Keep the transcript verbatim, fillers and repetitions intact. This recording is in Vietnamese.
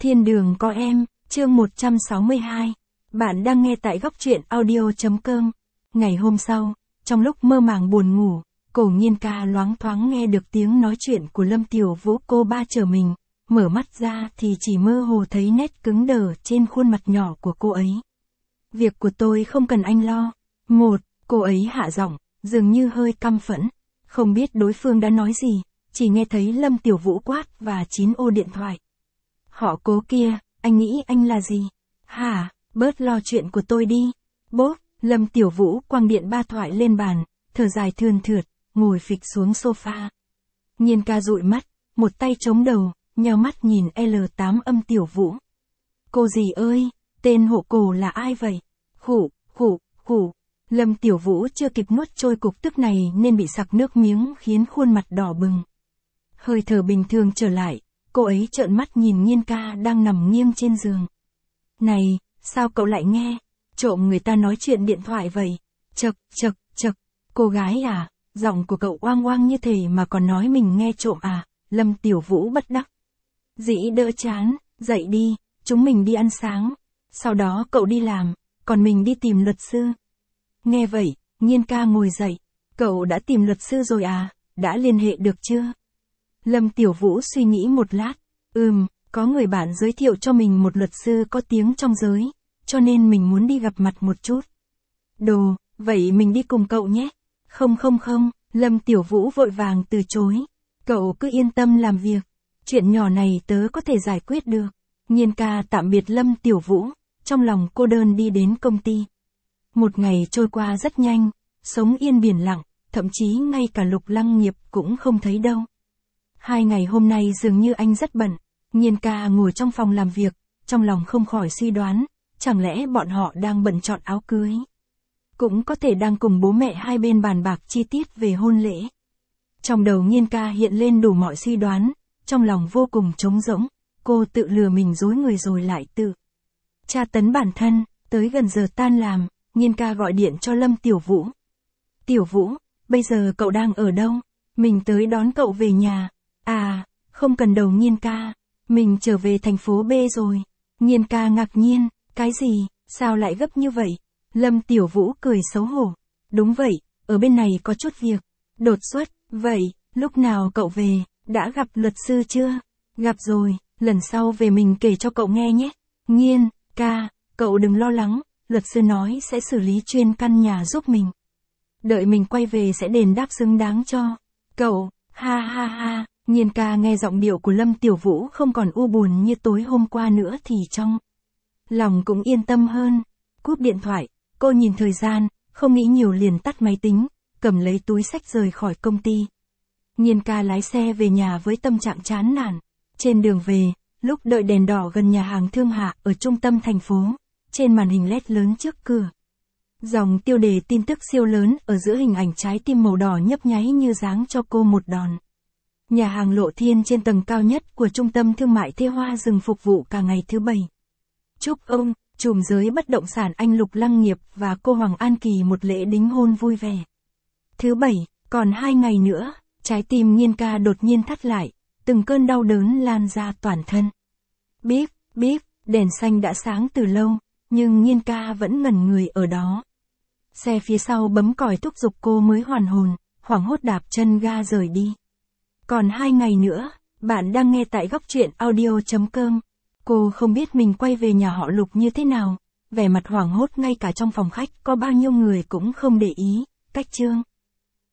Thiên đường có em, chương một trăm sáu mươi hai. Bạn đang nghe tại góc truyện audio.com. Ngày hôm sau, trong lúc mơ màng buồn ngủ, Cổ Nhiên Ca loáng thoáng nghe được tiếng nói chuyện của Lâm Tiểu Vũ cô ba chờ mình. Mở mắt ra thì chỉ mơ hồ thấy nét cứng đờ trên khuôn mặt nhỏ của cô ấy. Việc của tôi không cần anh lo. Một, cô ấy hạ giọng, dường như hơi căm phẫn. Không biết đối phương đã nói gì, chỉ nghe thấy Lâm Tiểu Vũ quát và chín ô điện thoại. Họ Cố kia, anh nghĩ anh là gì? Hả, bớt lo chuyện của tôi đi. Bốp, Lâm Tiểu Vũ quăng điện ba thoại lên bàn, thở dài thườn thượt, ngồi phịch xuống sofa. Nhiên Ca dụi mắt, một tay chống đầu, nheo mắt nhìn L tám âm Tiểu Vũ. Cô dì ơi, tên hộ cổ là ai vậy? Khủ, khủ, khủ. Lâm Tiểu Vũ chưa kịp nuốt trôi cục tức này nên bị sặc nước miếng khiến khuôn mặt đỏ bừng. Hơi thở bình thường trở lại, cô ấy trợn mắt nhìn Nhiên Ca đang nằm nghiêng trên giường. Này, sao cậu lại nghe? Trộm người ta nói chuyện điện thoại vậy? Chậc, chậc, chậc. Cô gái à, giọng của cậu oang oang như thế mà còn nói mình nghe trộm à? Lâm Tiểu Vũ bất đắc dĩ đỡ chán, dậy đi, chúng mình đi ăn sáng. Sau đó cậu đi làm, còn mình đi tìm luật sư. Nghe vậy, Nhiên Ca ngồi dậy. Cậu đã tìm luật sư rồi à? Đã liên hệ được chưa? Lâm Tiểu Vũ suy nghĩ một lát. Ừm, có người bạn giới thiệu cho mình một luật sư có tiếng trong giới, cho nên mình muốn đi gặp mặt một chút. Đồ, vậy mình đi cùng cậu nhé. Không không không, Lâm Tiểu Vũ vội vàng từ chối. Cậu cứ yên tâm làm việc. Chuyện nhỏ này tớ có thể giải quyết được. Nhiên Ca tạm biệt Lâm Tiểu Vũ, trong lòng cô đơn đi đến công ty. Một ngày trôi qua rất nhanh, sống yên biển lặng, thậm chí ngay cả Lục Lăng Nghiệp cũng không thấy đâu. Hai ngày hôm nay dường như anh rất bận. Nhiên Ca ngồi trong phòng làm việc, trong lòng không khỏi suy đoán, chẳng lẽ bọn họ đang bận chọn áo cưới? Cũng có thể đang cùng bố mẹ hai bên bàn bạc chi tiết về hôn lễ. Trong đầu Nhiên Ca hiện lên đủ mọi suy đoán, trong lòng vô cùng trống rỗng, cô tự lừa mình dối người rồi lại tự tra tấn bản thân. Tới gần giờ tan làm, Nhiên Ca gọi điện cho Lâm Tiểu Vũ. Tiểu Vũ, bây giờ cậu đang ở đâu? Mình tới đón cậu về nhà. À, không cần đâu Nhiên Ca, mình trở về thành phố B rồi. Nhiên Ca ngạc nhiên, cái gì, sao lại gấp như vậy? Lâm Tiểu Vũ cười xấu hổ. Đúng vậy, ở bên này có chút việc. Đột xuất, vậy, lúc nào cậu về, đã gặp luật sư chưa? Gặp rồi, lần sau về mình kể cho cậu nghe nhé. Nhiên Ca, cậu đừng lo lắng, luật sư nói sẽ xử lý chuyên căn nhà giúp mình. Đợi mình quay về sẽ đền đáp xứng đáng cho cậu. Ha ha ha. Nhiên Ca nghe giọng điệu của Lâm Tiểu Vũ không còn u buồn như tối hôm qua nữa thì trong lòng cũng yên tâm hơn. Cúp điện thoại, cô nhìn thời gian, không nghĩ nhiều liền tắt máy tính, cầm lấy túi xách rời khỏi công ty. Nhiên Ca lái xe về nhà với tâm trạng chán nản. Trên đường về, lúc đợi đèn đỏ gần nhà hàng Thương Hạ ở trung tâm thành phố, trên màn hình led lớn trước cửa, dòng tiêu đề tin tức siêu lớn ở giữa hình ảnh trái tim màu đỏ nhấp nháy như giáng cho cô một đòn. Nhà hàng Lộ Thiên trên tầng cao nhất của trung tâm thương mại Thê Hoa dừng phục vụ cả ngày thứ bảy. Chúc ông, trùm giới bất động sản anh Lục Lăng Nghiệp và cô Hoàng An Kỳ một lễ đính hôn vui vẻ. Thứ bảy, còn hai ngày nữa, trái tim Nhiên Ca đột nhiên thắt lại, từng cơn đau đớn lan ra toàn thân. Bíp, bíp, đèn xanh đã sáng từ lâu, nhưng Nhiên Ca vẫn ngẩn người ở đó. Xe phía sau bấm còi thúc giục cô mới hoàn hồn, hoảng hốt đạp chân ga rời đi. Còn hai ngày nữa, bạn đang nghe tại góc truyện audio.com. Cô không biết mình quay về nhà họ Lục như thế nào, vẻ mặt hoảng hốt ngay cả trong phòng khách có bao nhiêu người cũng không để ý. Cách chương